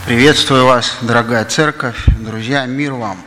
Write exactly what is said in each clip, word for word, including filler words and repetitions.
Приветствую вас, дорогая церковь, друзья, мир вам.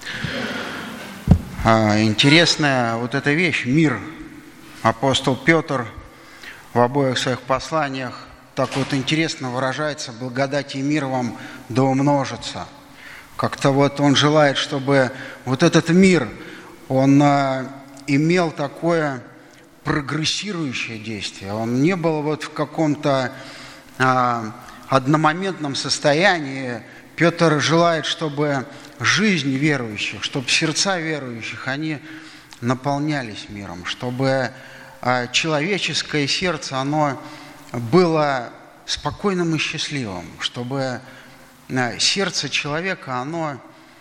Интересная вот эта вещь, мир. Апостол Петр в обоих своих посланиях так вот интересно выражается: благодать и мир вам да умножится. Как-то вот он желает, чтобы вот этот мир, он имел такое прогрессирующее действие. Он не был вот в каком-то одномоментном состоянии. Петр желает, чтобы жизнь верующих, чтобы сердца верующих, они наполнялись миром, чтобы человеческое сердце, оно было спокойным и счастливым, чтобы сердце человека, оно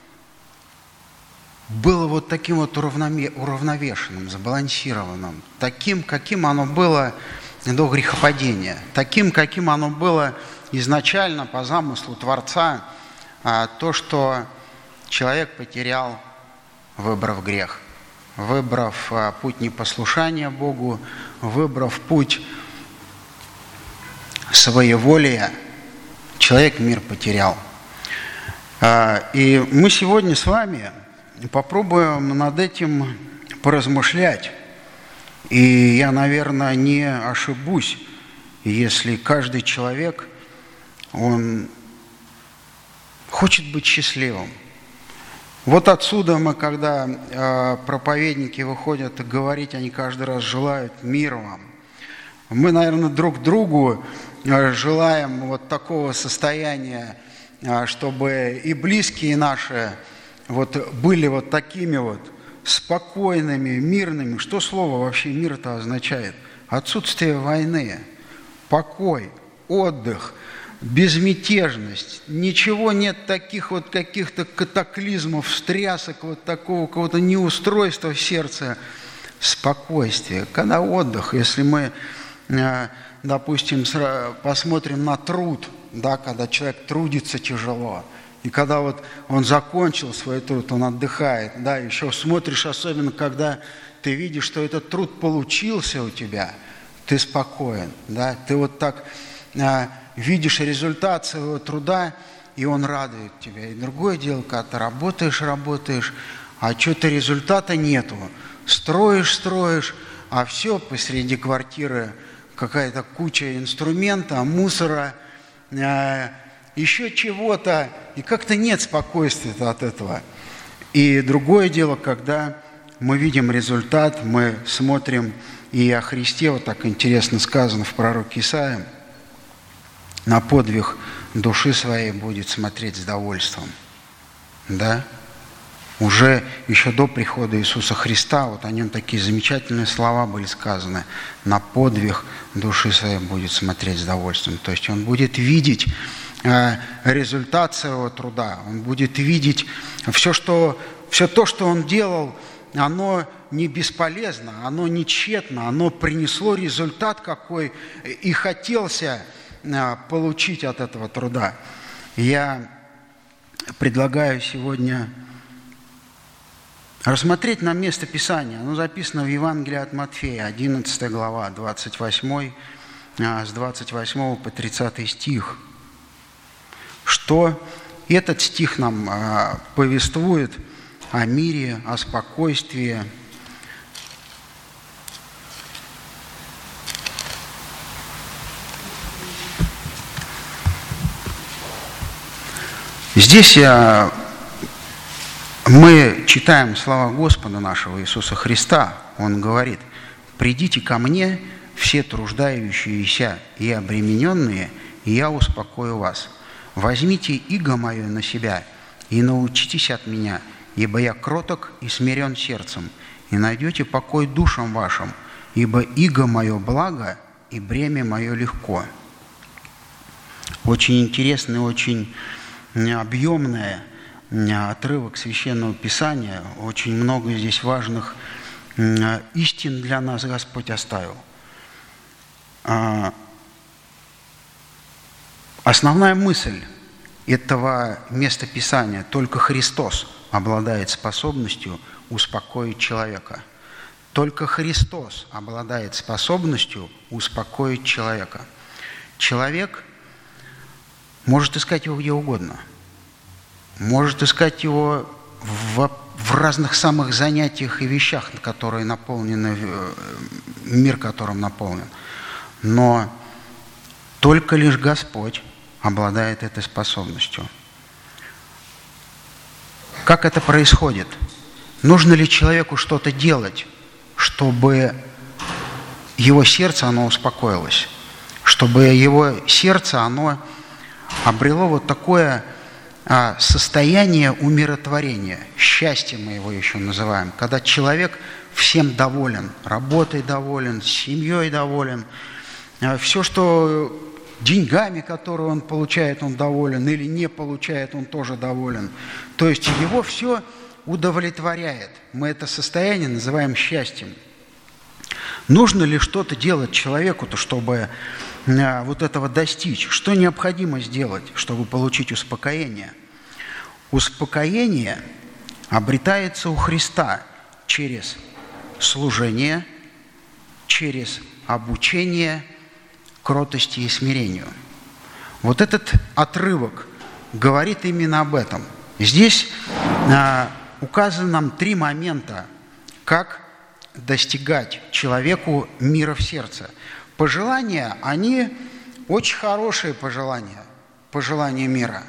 было вот таким вот уравновешенным, сбалансированным, таким, каким оно было до грехопадения, таким, каким оно было изначально по замыслу Творца, то, что человек потерял, выбрав грех, выбрав путь непослушания Богу, выбрав путь своеволия, человек мир потерял. И мы сегодня с вами попробуем над этим поразмышлять. И я, наверное, не ошибусь, если каждый человек, он хочет быть счастливым. Вот отсюда мы, когда э, проповедники выходят и говорить, они каждый раз желают мир вам. Мы, наверное, друг другу э, желаем вот такого состояния, э, чтобы и близкие наши вот были вот такими вот спокойными, мирными. Что слово вообще мир-то означает? Отсутствие войны, покой, отдых, безмятежность. Ничего нет таких вот каких-то катаклизмов, встрясок, вот такого какого-то неустройства в сердце, спокойствие. Когда отдых, если мы, допустим, посмотрим на труд, да, когда человек трудится тяжело, и когда вот он закончил свой труд, он отдыхает, да, еще смотришь, особенно когда ты видишь, что этот труд получился у тебя, ты спокоен, да, ты вот так а, видишь результат своего труда, и он радует тебя. И другое дело, когда ты работаешь, работаешь, а что-то результата нету, строишь, строишь, а все посреди квартиры какая-то куча инструмента, мусора, а, еще чего-то, и как-то нет спокойствия от этого. И другое дело, когда мы видим результат, мы смотрим, и о Христе, вот так интересно сказано в пророке Исаии, на подвиг души своей будет смотреть с довольством. Да? Уже еще до прихода Иисуса Христа, вот о нем такие замечательные слова были сказаны: на подвиг души своей будет смотреть с довольством. То есть он будет видеть результат своего труда, он будет видеть все, что, все то, что он делал, оно не бесполезно, оно не тщетно, оно принесло результат, какой и хотелся получить от этого труда. Я предлагаю сегодня рассмотреть нам место Писания. Оно записано в Евангелии от Матфея, одиннадцатая глава, двадцать восьмой, с двадцать восьмого по тридцатый стих. Что этот стих нам а, повествует о мире, о спокойствии. Здесь а, мы читаем слова Господа нашего Иисуса Христа. Он говорит: «Придите ко мне, все труждающиеся и обремененные, и я успокою вас. Возьмите иго мое на себя и научитесь от меня, ибо я кроток и смирен сердцем, и найдете покой душам вашим, ибо иго мое благо, и бремя мое легко». Очень интересный, очень объемный отрывок Священного Писания. Очень много здесь важных истин для нас Господь оставил. Основная мысль этого места Писания: только Христос обладает способностью успокоить человека. Только Христос обладает способностью успокоить человека. Человек может искать его где угодно. Может искать его в, в разных самых занятиях и вещах, которые наполнены, мир которым наполнен. Но только лишь Господь обладает этой способностью. Как это происходит? Нужно ли человеку что-то делать, чтобы его сердце, оно успокоилось? Чтобы его сердце, оно обрело вот такое а, состояние умиротворения, счастье мы его еще называем, когда человек всем доволен, работой доволен, семьей доволен, а, все, что деньгами, которые он получает, он доволен, или не получает, он тоже доволен. То есть его все удовлетворяет. Мы это состояние называем счастьем. Нужно ли что-то делать человеку-то, чтобы а, вот этого достичь? Что необходимо сделать, чтобы получить успокоение? Успокоение обретается у Христа через служение, через обучение кротости и смирению. Вот этот отрывок говорит именно об этом. Здесь а, указаны нам три момента, как достигать человеку мира в сердце. Пожелания, они очень хорошие пожелания, пожелания мира.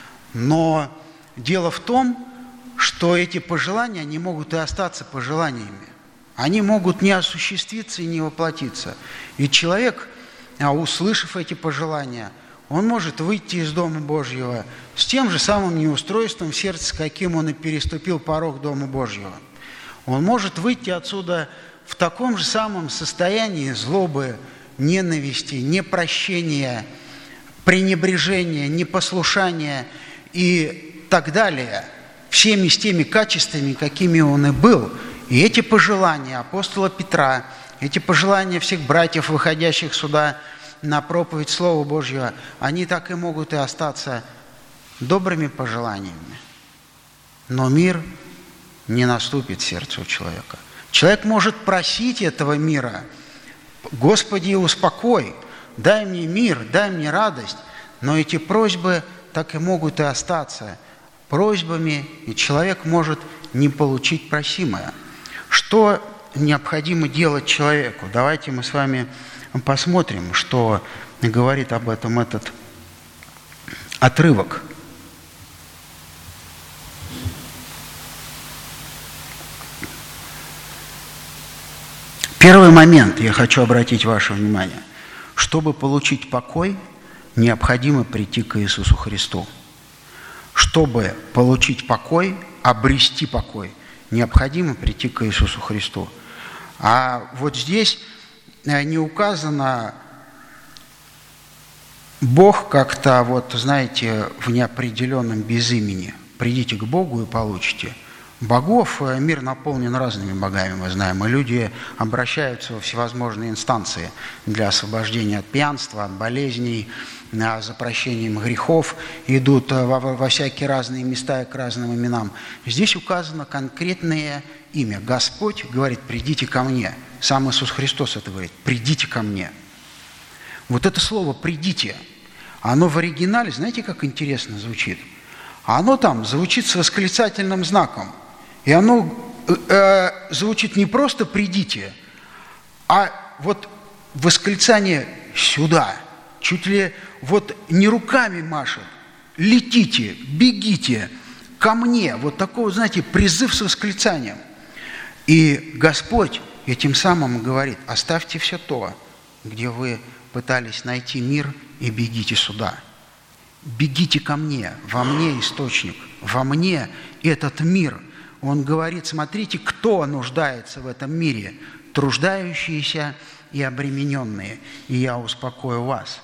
Но дело в том, что эти пожелания, они могут и остаться пожеланиями. Они могут не осуществиться и не воплотиться. И человек, услышав эти пожелания, он может выйти из Дома Божьего с тем же самым неустройством в сердце, каким он и переступил порог Дома Божьего. Он может выйти отсюда в таком же самом состоянии злобы, ненависти, непрощения, пренебрежения, непослушания и так далее, всеми с теми качествами, какими он и был. И эти пожелания апостола Петра, эти пожелания всех братьев, выходящих сюда на проповедь Слова Божьего, они так и могут и остаться добрыми пожеланиями. Но мир не наступит сердцу человека. Человек может просить этого мира: «Господи, успокой, дай мне мир, дай мне радость». Но эти просьбы так и могут и остаться просьбами, и человек может не получить просимое. Что необходимо делать человеку? Давайте мы с вами посмотрим, что говорит об этом этот отрывок. Первый момент, я хочу обратить ваше внимание. Чтобы получить покой, необходимо прийти к Иисусу Христу. Чтобы получить покой, обрести покой, необходимо прийти к Иисусу Христу. А вот здесь не указано Бог как-то, вот знаете, в неопределенном безимени. Придите к Богу и получите. Богов, мир наполнен разными богами, мы знаем, и люди обращаются во всевозможные инстанции для освобождения от пьянства, от болезней, за прощением грехов, идут во, во всякие разные места и к разным именам. Здесь указано конкретное имя. Господь говорит: «Придите ко мне». Сам Иисус Христос это говорит: «Придите ко мне». Вот это слово «придите», оно в оригинале, знаете, как интересно звучит? Оно там звучит с восклицательным знаком. И оно э, звучит не просто «придите», а вот восклицание «сюда». Чуть ли вот не руками машет. «Летите, бегите ко мне». Вот такой, знаете, призыв с восклицанием. И Господь этим самым говорит: оставьте все то, где вы пытались найти мир, и бегите сюда. Бегите ко мне, во мне источник, во мне этот мир. Он говорит: смотрите, кто нуждается в этом мире: труждающиеся и обремененные, и я успокою вас.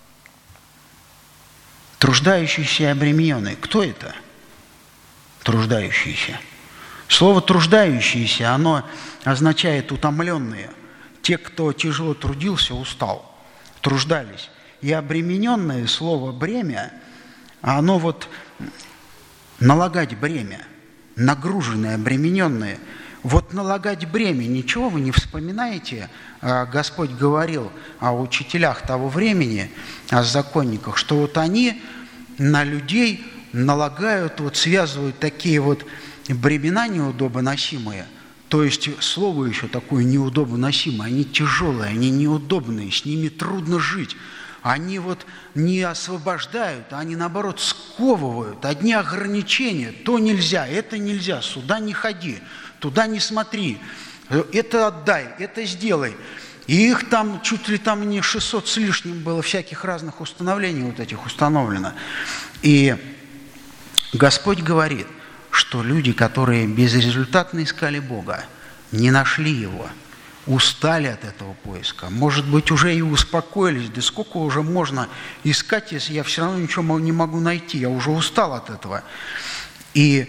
Труждающиеся и обремененные. Кто это? Труждающиеся. Слово «труждающиеся», оно означает утомленные. Те, кто тяжело трудился, устал, труждались. И обремененное слово «бремя», оно вот налагать бремя, нагруженное, обремененное. Вот налагать бремя, ничего вы не вспоминаете? Господь говорил о учителях того времени, о законниках, что вот они на людей налагают, вот связывают такие вот бремена неудобоносимые, то есть слово еще такое неудобоносимое, они тяжелые, они неудобные, с ними трудно жить. Они вот не освобождают, они, наоборот, сковывают. Одни ограничения. То нельзя, это нельзя, сюда не ходи, туда не смотри, это отдай, это сделай. И их там чуть ли там не шестьсот с лишним было всяких разных установлений вот этих установлено. И Господь говорит, что люди, которые безрезультатно искали Бога, не нашли Его, устали от этого поиска, может быть, уже и успокоились, да сколько уже можно искать, если я все равно ничего не могу найти, я уже устал от этого. И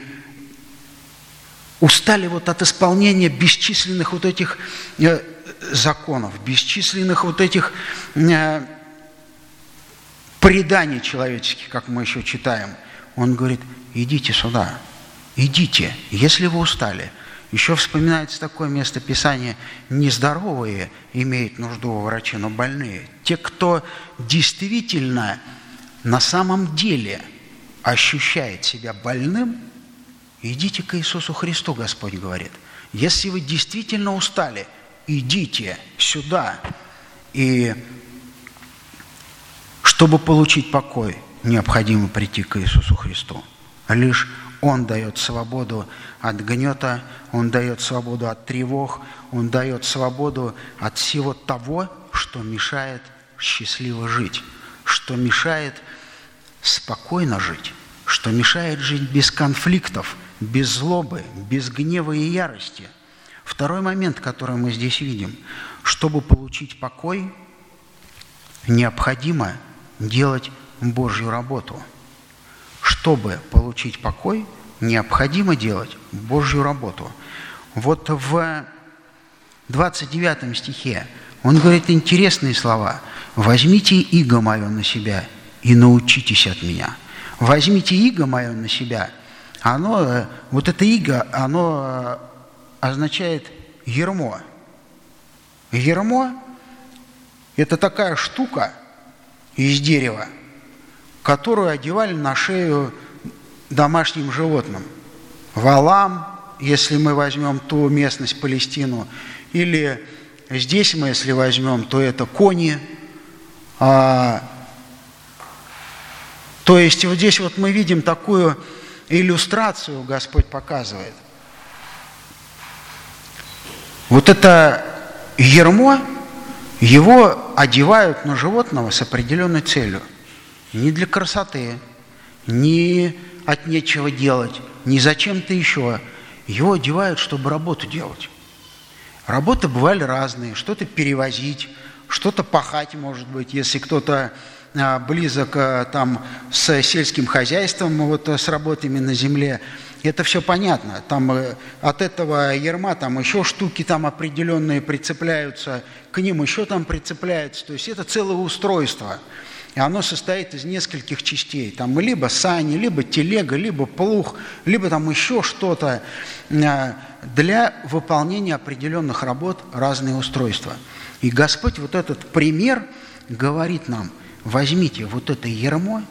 устали вот от исполнения бесчисленных вот этих э, законов, бесчисленных вот этих э, преданий человеческих, как мы еще читаем. Он говорит, идите сюда, идите, если вы устали. Еще вспоминается такое место Писания: нездоровые имеют нужду во враче, но больные. Те, кто действительно на самом деле ощущает себя больным, идите к Иисусу Христу, Господь говорит. Если вы действительно устали, идите сюда. И чтобы получить покой, необходимо прийти к Иисусу Христу. Лишь Он дает свободу от гнета, Он дает свободу от тревог, Он дает свободу от всего того, что мешает счастливо жить, что мешает спокойно жить, что мешает жить без конфликтов, без злобы, без гнева и ярости. Второй момент, который мы здесь видим: чтобы получить покой, необходимо делать Божью работу. Чтобы получить покой, необходимо делать Божью работу. Вот в двадцать девятом стихе он говорит интересные слова: «Возьмите иго мое на себя и научитесь от меня». Возьмите иго мое на себя. Оно, вот это иго, оно означает ярмо. Ярмо – это такая штука из дерева, которую одевали на шею домашним животным. Валам, если мы возьмем ту местность, Палестину, или здесь мы, если возьмем, то это кони. А, то есть вот здесь вот мы видим такую иллюстрацию, Господь показывает. Вот это ярмо, его одевают на животного с определенной целью. Не для красоты, не от нечего делать, не зачем-то еще. Его одевают, чтобы работу делать. Работы бывали разные. Что-то перевозить, что-то пахать, может быть, если кто-то близок там с сельским хозяйством, вот с работами на земле. Это все понятно. Там от этого ярма там еще штуки там определенные прицепляются, к ним еще там прицепляются. То есть это целое устройство. И оно состоит из нескольких частей. Там либо сани, либо телега, либо плуг, либо там еще что-то. Для выполнения определенных работ разные устройства. И Господь вот этот пример говорит нам: возьмите вот это ярмо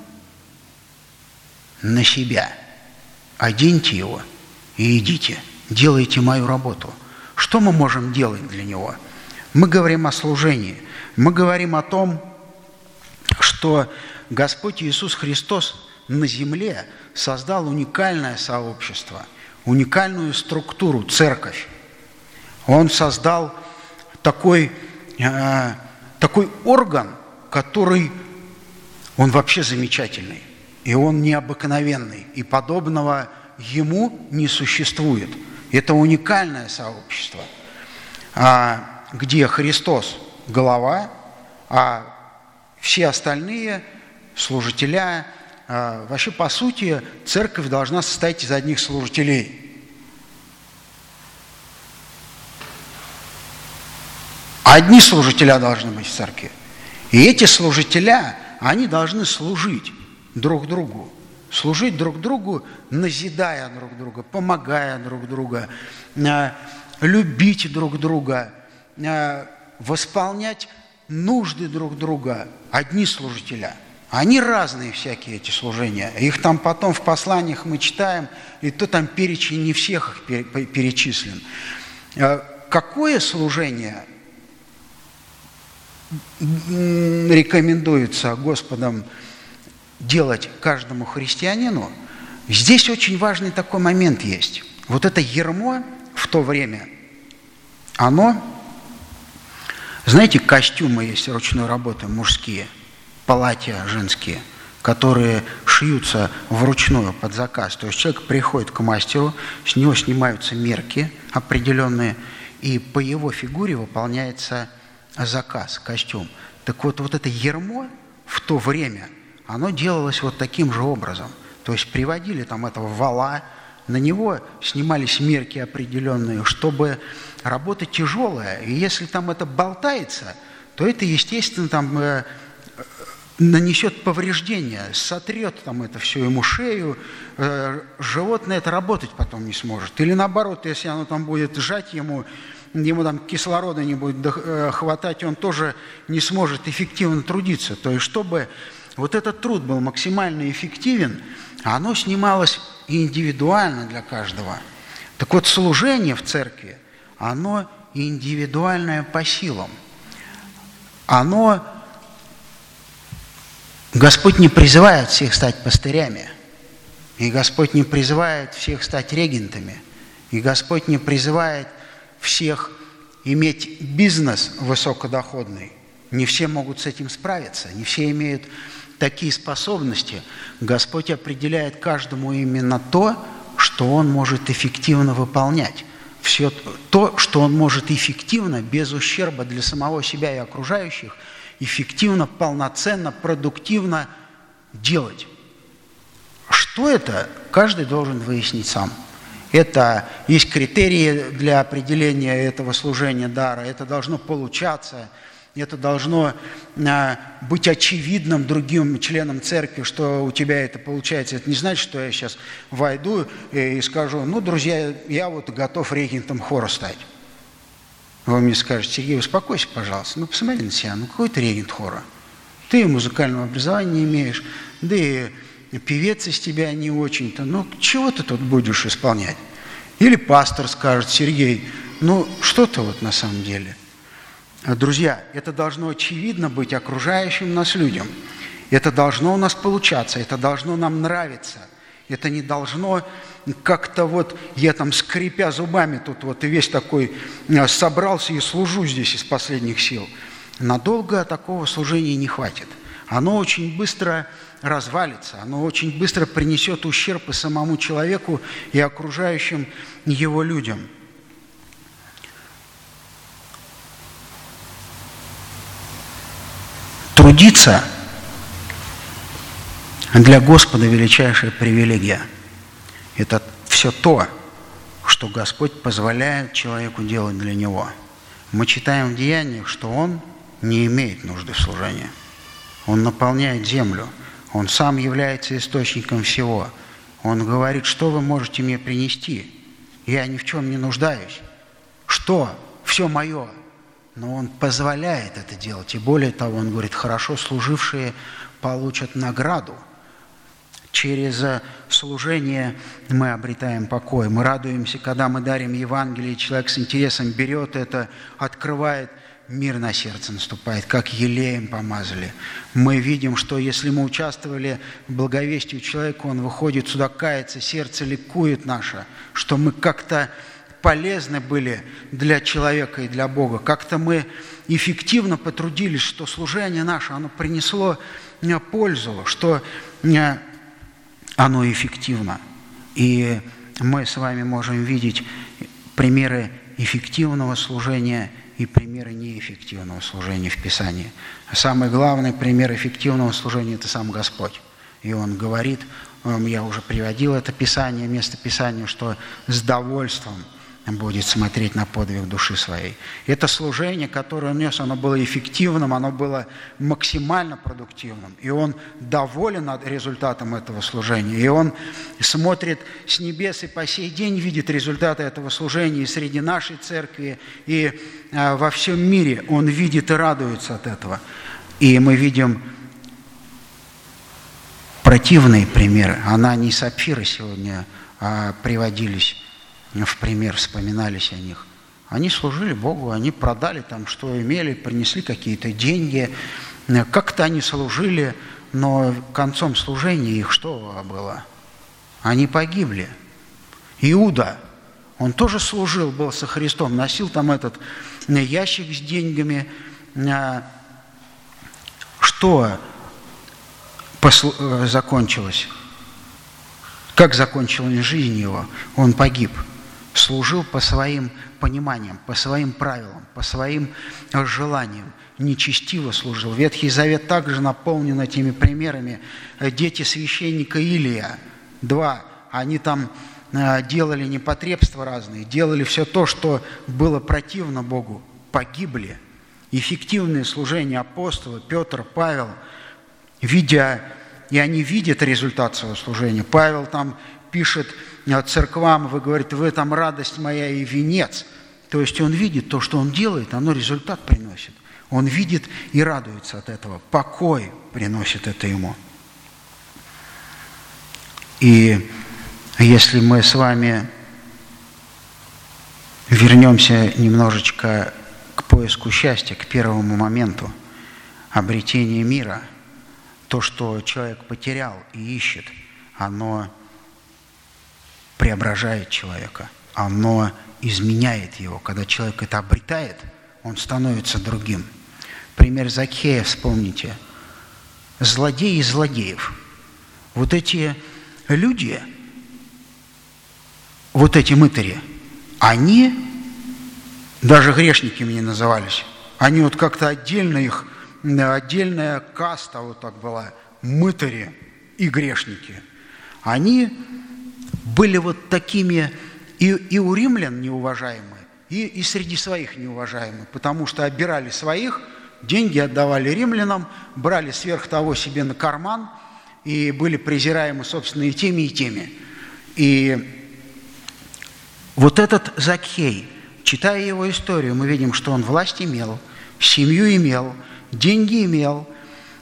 на себя, оденьте его и идите, делайте мою работу. Что мы можем делать для него? Мы говорим о служении. Мы говорим о том, что Господь Иисус Христос на земле создал уникальное сообщество, уникальную структуру, церковь. Он создал такой, э, такой орган, который, он вообще замечательный, и он необыкновенный, и подобного ему не существует. Это уникальное сообщество, где Христос – голова, а все остальные служителя, вообще, по сути, церковь должна состоять из одних служителей. Одни служителя должны быть в церкви. И эти служителя, они должны служить друг другу. служить друг другу, назидая друг друга, помогая друг другу, любить друг друга, восполнять нужды друг друга. Одни служителя. Они разные всякие, эти служения. Их там потом в посланиях мы читаем, и то там перечень не всех их перечислен. Какое служение рекомендуется Господом делать каждому христианину? Здесь очень важный такой момент есть. Вот это ярмо в то время, оно, знаете, костюмы есть ручной работы мужские, платья женские, которые шьются вручную под заказ. То есть человек приходит к мастеру, с него снимаются мерки определенные, и по его фигуре выполняется заказ, костюм. Так вот, вот это ярмо в то время, оно делалось вот таким же образом. То есть приводили там этого вала, на него снимались мерки определенные, чтобы работа тяжелая. И если там это болтается, то это, естественно, там э, нанесет повреждения, сотрет там это все ему шею, э, животное это работать потом не сможет. Или наоборот, если оно там будет сжать ему, ему там кислорода не будет хватать, он тоже не сможет эффективно трудиться. То есть, чтобы вот этот труд был максимально эффективен, оно снималось индивидуально для каждого. Так вот, служение в церкви, оно индивидуальное по силам. Оно... Господь не призывает всех стать пастырями, и Господь не призывает всех стать регентами, и Господь не призывает всех иметь бизнес высокодоходный. Не все могут с этим справиться, не все имеют такие способности. Господь определяет каждому именно то, что он может эффективно выполнять. Все то, что он может эффективно, без ущерба для самого себя и окружающих, эффективно, полноценно, продуктивно делать. Что это, каждый должен выяснить сам. Это есть критерии для определения этого служения дара. Это должно получаться, это должно а, быть очевидным другим членам церкви, что у тебя это получается. Это не значит, что я сейчас войду и скажу: ну, друзья, я вот готов регентом хора стать. Вы мне скажете: Сергей, успокойся, пожалуйста. Ну, посмотри на себя, ну какой ты регент хора? Ты музыкального образования не имеешь, да и певец из тебя не очень-то. Ну, чего ты тут будешь исполнять? Или пастор скажет: Сергей, ну, что ты вот на самом деле? Друзья, это должно очевидно быть окружающим нас людям. Это должно у нас получаться, это должно нам нравиться. Это не должно как-то вот, я там скрипя зубами тут вот и весь такой собрался и служу здесь из последних сил. Надолго такого служения не хватит. Оно очень быстро развалится, оно очень быстро принесет ущерб и самому человеку, и окружающим его людям. Трудиться для Господа величайшая привилегия. Это все то, что Господь позволяет человеку делать для Него. Мы читаем в Деяниях, что Он не имеет нужды в служении. Он наполняет землю. Он сам является источником всего. Он говорит: что вы можете мне принести? Я ни в чем не нуждаюсь. Что? Все мое. Но Он позволяет это делать. И более того, Он говорит: хорошо служившие получат награду. Через служение мы обретаем покой. Мы радуемся, когда мы дарим Евангелие, человек с интересом берет это, открывает, мир на сердце наступает, как елеем помазали. Мы видим, что если мы участвовали в благовестии человека, он выходит сюда, кается, сердце ликует наше, что мы как-то полезны были для человека и для Бога, как-то мы эффективно потрудились, что служение наше, оно принесло пользу, что оно эффективно. И мы с вами можем видеть примеры эффективного служения и примеры неэффективного служения в Писании. Самый главный пример эффективного служения – это сам Господь. И Он говорит, я уже приводил это Писание, место Писания, что с довольством будет смотреть на подвиг души своей. Это служение, которое он нес, оно было эффективным, оно было максимально продуктивным. И он доволен результатом этого служения. И он смотрит с небес и по сей день видит результаты этого служения и среди нашей церкви, и во всем мире он видит и радуется от этого. И мы видим противные примеры. Анания и Сапфира сегодня приводились в пример, вспоминались о них. Они служили Богу, они продали там, что имели, принесли какие-то деньги. Как-то они служили, но концом служения их что было? Они погибли. Иуда, он тоже служил, был со Христом, носил там этот ящик с деньгами. Что закончилось? Как закончилась жизнь его? Он погиб. Служил по своим пониманиям, по своим правилам, по своим желаниям. Нечестиво служил. Ветхий Завет также наполнен этими примерами. Дети священника Илия, два, они там делали непотребства разные, делали все то, что было противно Богу, погибли. Эффективное служение апостола Петр, Павел, видя, и они видят результат своего служения. Павел там пишет церквам, вы говорите, в этом радость моя и венец. То есть он видит то, что он делает, оно результат приносит. Он видит и радуется от этого. Покой приносит это ему. И если мы с вами вернемся немножечко к поиску счастья, к первому моменту обретения мира, то, что человек потерял и ищет, оно преображает человека, оно изменяет его. Когда человек это обретает, он становится другим. Пример Закхея вспомните. Злодей из злодеев. Вот эти люди, вот эти мытари, они, даже грешниками не назывались, они вот как-то отдельно их, отдельная каста вот так была, мытари и грешники. Они были вот такими и, и у римлян неуважаемые, и, и среди своих неуважаемые, потому что обирали своих, деньги отдавали римлянам, брали сверх того себе на карман и были презираемы, собственно, и теми, и теми. И вот этот Закхей, читая его историю, мы видим, что он власть имел, семью имел, деньги имел,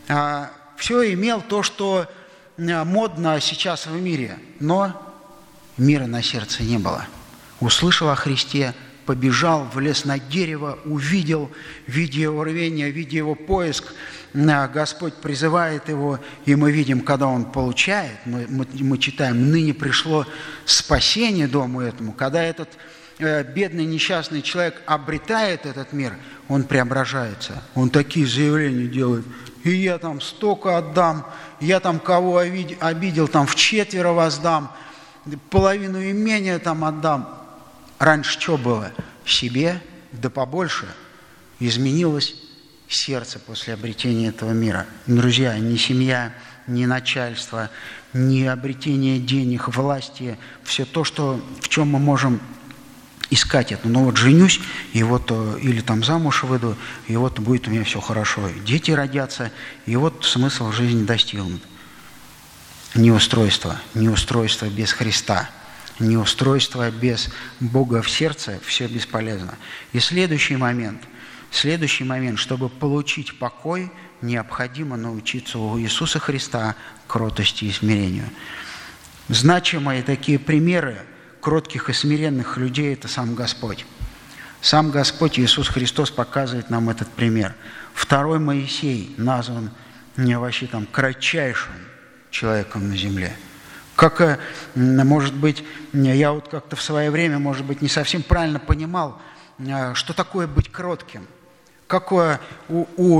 все имел то, что модно сейчас в мире, но мира на сердце не было. Услышал о Христе, побежал, влез на дерево, увидел, видя его рвение, видя его поиск, Господь призывает его, и мы видим, когда он получает, мы, мы, мы читаем, ныне пришло спасение дому этому, когда этот э, бедный несчастный человек обретает этот мир, он преображается, он такие заявления делает, и я там столько отдам, я там кого обидел, обидел там вчетверо воздам, половину имения там отдам. Раньше что было? Себе, да побольше. Изменилось сердце после обретения этого мира. Друзья, ни семья, ни начальство, ни обретение денег, власти, все то, что, в чем мы можем искать это. Ну вот женюсь, и вот, или там замуж выйду, и вот будет у меня все хорошо. Дети родятся, и вот смысл жизни достигнут. Неустройство, неустройство без Христа, неустройство без Бога в сердце, все бесполезно. И следующий момент, следующий момент, чтобы получить покой, необходимо научиться у Иисуса Христа кротости и смирению. Значимые такие примеры кротких и смиренных людей – это сам Господь. Сам Господь Иисус Христос показывает нам этот пример. Второй Моисей назван вообще там кратчайшим человеком на земле. Как, может быть, я вот как-то в свое время, может быть, не совсем правильно понимал, что такое быть кротким. Какое у, у,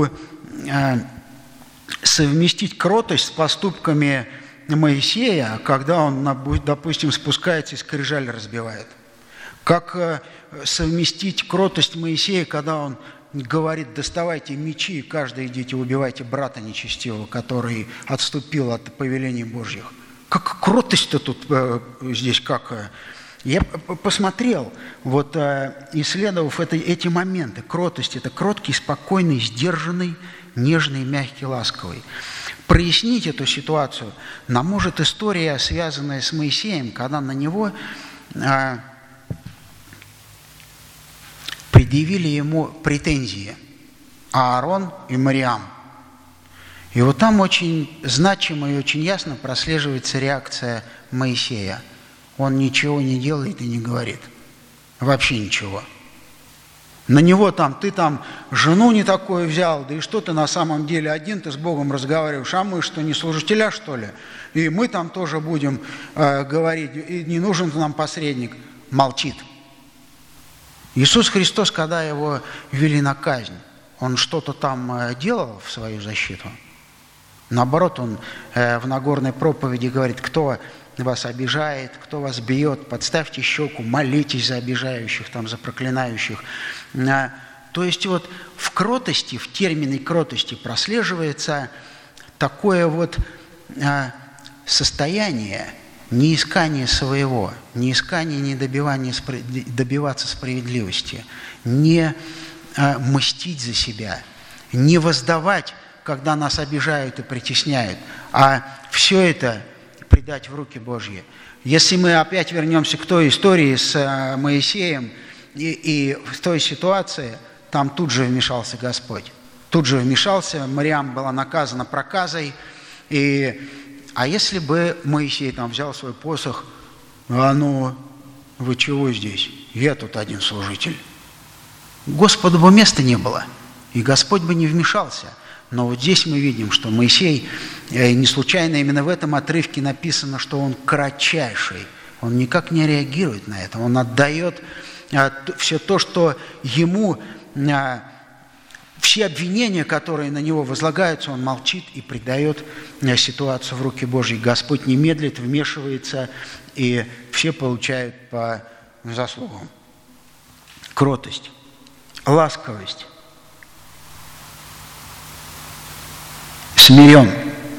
совместить кротость с поступками Моисея, когда он, допустим, спускается и скрижаль разбивает. Как совместить кротость Моисея, когда он говорит, доставайте мечи, и каждый идите, убивайте брата нечестивого, который отступил от повелений Божьих. Как кротость-то тут э, здесь как? Я посмотрел, вот, исследовав это, эти моменты. Кротость – это кроткий, спокойный, сдержанный, нежный, мягкий, ласковый. Прояснить эту ситуацию нам может история, связанная с Моисеем, когда на него а, предъявили ему претензии Аарон и Мириам. И вот там очень значимо и очень ясно прослеживается реакция Моисея. Он ничего не делает и не говорит. Вообще ничего. На него там, ты там жену не такое взял, да и что ты на самом деле один, ты с Богом разговариваешь, а мы что, не служителя, что ли? И мы там тоже будем э, говорить, и не нужен нам посредник. Молчит. Иисус Христос, когда его вели на казнь, он что-то там э, делал в свою защиту? Наоборот, он э, в Нагорной проповеди говорит, кто вас обижает, кто вас бьет, подставьте щеку, молитесь за обижающих, там, за проклинающих. А, то есть вот в кротости, в термине кротости прослеживается такое вот а, состояние не искания своего, не искания, не добивания, добиваться справедливости, не а, мстить за себя, не воздавать, когда нас обижают и притесняют, а все это предать в руки Божьи. Если мы опять вернемся к той истории с Моисеем и, и в той ситуации, там тут же вмешался Господь. Тут же вмешался, Мириам была наказана проказой. И, а если бы Моисей там взял свой посох, а ну, вы чего здесь? Я тут один служитель. Господу бы места не было, и Господь бы не вмешался. Но вот здесь мы видим, что Моисей, не случайно именно в этом отрывке написано, что он кратчайший. Он никак не реагирует на это. Он отдает все то, что ему, все обвинения, которые на него возлагаются, он молчит и предает ситуацию в руки Божьи. Господь не медлит, вмешивается, и все получают по заслугам. Кротость, ласковость. Смирен,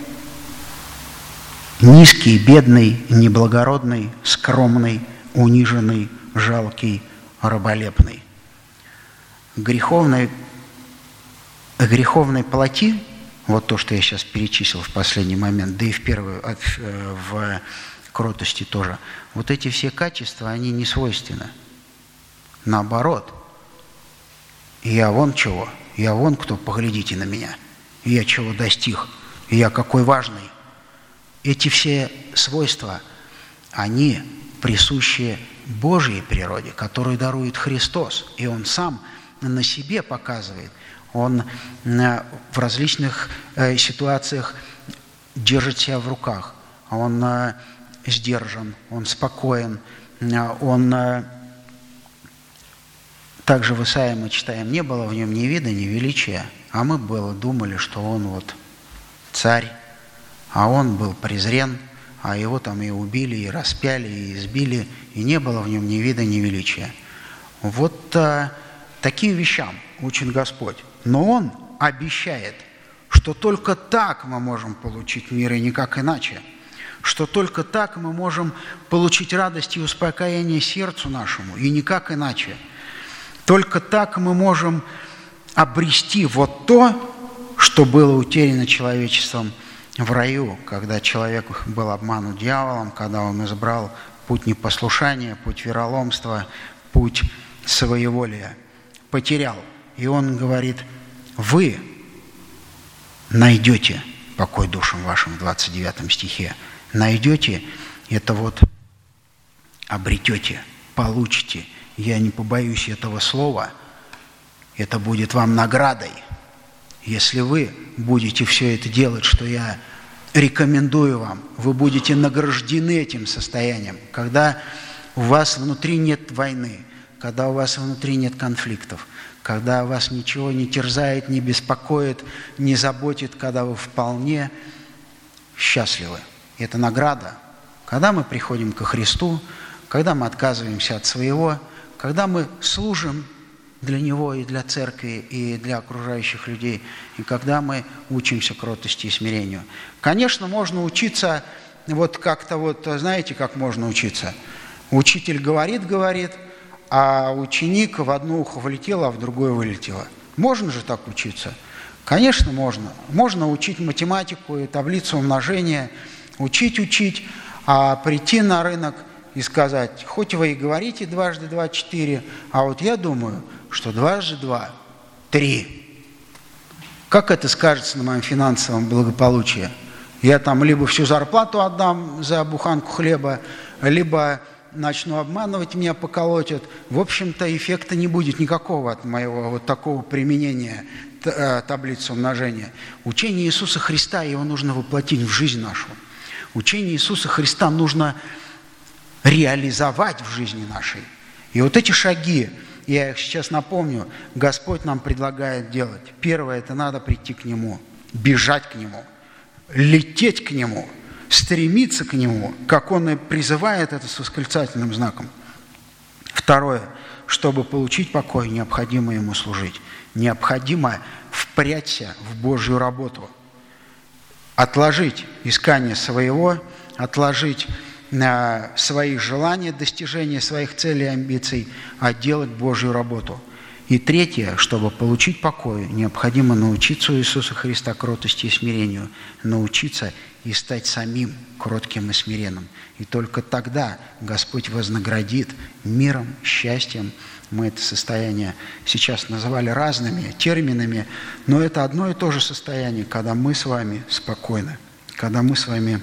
низкий, бедный, неблагородный, скромный, униженный, жалкий, раболепный. Греховной, греховной плоти, вот то, что я сейчас перечислил в последний момент, да и в первую, в кротости тоже, вот эти все качества, они не свойственны. Наоборот, я вон чего, я вон кто, поглядите на меня. Я чего достиг, я какой важный. Эти все свойства, они присущи Божьей природе, которую дарует Христос. И Он сам на себе показывает. Он в различных ситуациях держит себя в руках. Он сдержан, он спокоен, он... Также в Исаии мы читаем, не было в нем ни вида, ни величия, а мы было думали, что он вот царь, а он был презрен, а его там и убили, и распяли, и избили, и не было в нем ни вида, ни величия. Вот а, таким вещам учит Господь. Но Он обещает, что только так мы можем получить мир, и никак иначе. Что только так мы можем получить радость и успокоение сердцу нашему, и никак иначе. Только так мы можем обрести вот то, что было утеряно человечеством в раю, когда человек был обманут дьяволом, когда он избрал путь непослушания, путь вероломства, путь своеволия, потерял. И он говорит, вы найдете покой душам вашим в двадцать девятом стихе. Найдете, это вот обретете, получите. Я не побоюсь этого слова, это будет вам наградой. Если вы будете все это делать, что я рекомендую вам, вы будете награждены этим состоянием, когда у вас внутри нет войны, когда у вас внутри нет конфликтов, когда вас ничего не терзает, не беспокоит, не заботит, когда вы вполне счастливы. Это награда. Когда мы приходим ко Христу, когда мы отказываемся от своего, когда мы служим для Него и для церкви, и для окружающих людей, и когда мы учимся кротости и смирению. Конечно, можно учиться вот как-то вот, знаете, как можно учиться? Учитель говорит, говорит, а ученик в одно ухо влетел, а в другое вылетело. Можно же так учиться? Конечно, можно. Можно учить математику и таблицу умножения, учить, учить, а прийти на рынок и сказать, хоть вы и говорите дважды два – четыре, а вот я думаю, что дважды два – три. Как это скажется на моем финансовом благополучии? Я там либо всю зарплату отдам за буханку хлеба, либо начну обманывать, меня поколотят. В общем-то, эффекта не будет никакого от моего вот такого применения таблицы умножения. Учение Иисуса Христа, его нужно воплотить в жизнь нашу. Учение Иисуса Христа нужно реализовать в жизни нашей. И вот эти шаги, я их сейчас напомню, Господь нам предлагает делать. Первое – это надо прийти к Нему, бежать к Нему, лететь к Нему, стремиться к Нему, как Он и призывает это с восклицательным знаком. Второе – чтобы получить покой, необходимо Ему служить. Необходимо впрячься в Божью работу, отложить искание своего, отложить э, свои желания, достижения своих целей и амбиций, а делать Божью работу. И третье, чтобы получить покой, необходимо научиться у Иисуса Христа кротости и смирению, научиться и стать самим кротким и смиренным. И только тогда Господь вознаградит миром, счастьем. Мы это состояние сейчас называли разными терминами, но это одно и то же состояние, когда мы с вами спокойны, когда мы с вами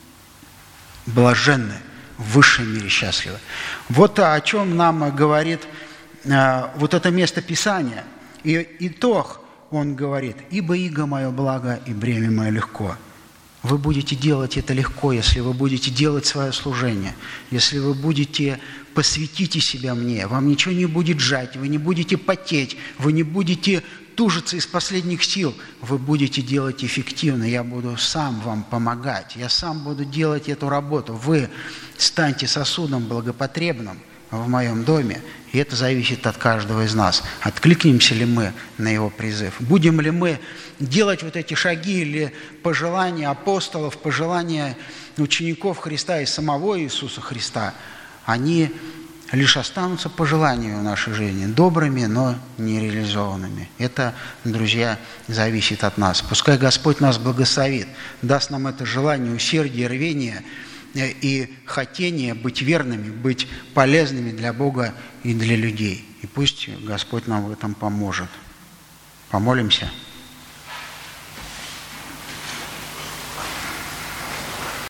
блаженны, в высшем мире счастливы. Вот о чем нам говорит э, вот это место Писания. И итог, он говорит, «Ибо иго мое благо, и бремя мое легко». Вы будете делать это легко, если вы будете делать свое служение, если вы будете посвятите себя мне, вам ничего не будет жать, вы не будете потеть, вы не будете тужиться из последних сил, вы будете делать эффективно, я буду сам вам помогать, я сам буду делать эту работу, вы станьте сосудом благопотребным в моем доме, и это зависит от каждого из нас. Откликнемся ли мы на его призыв? Будем ли мы делать вот эти шаги или пожелания апостолов, пожелания учеников Христа и самого Иисуса Христа, они лишь останутся пожеланиями в нашей жизни, добрыми, но нереализованными. Это, друзья, зависит от нас. Пускай Господь нас благословит, даст нам это желание, усердие, рвение и хотение быть верными, быть полезными для Бога и для людей. И пусть Господь нам в этом поможет. Помолимся.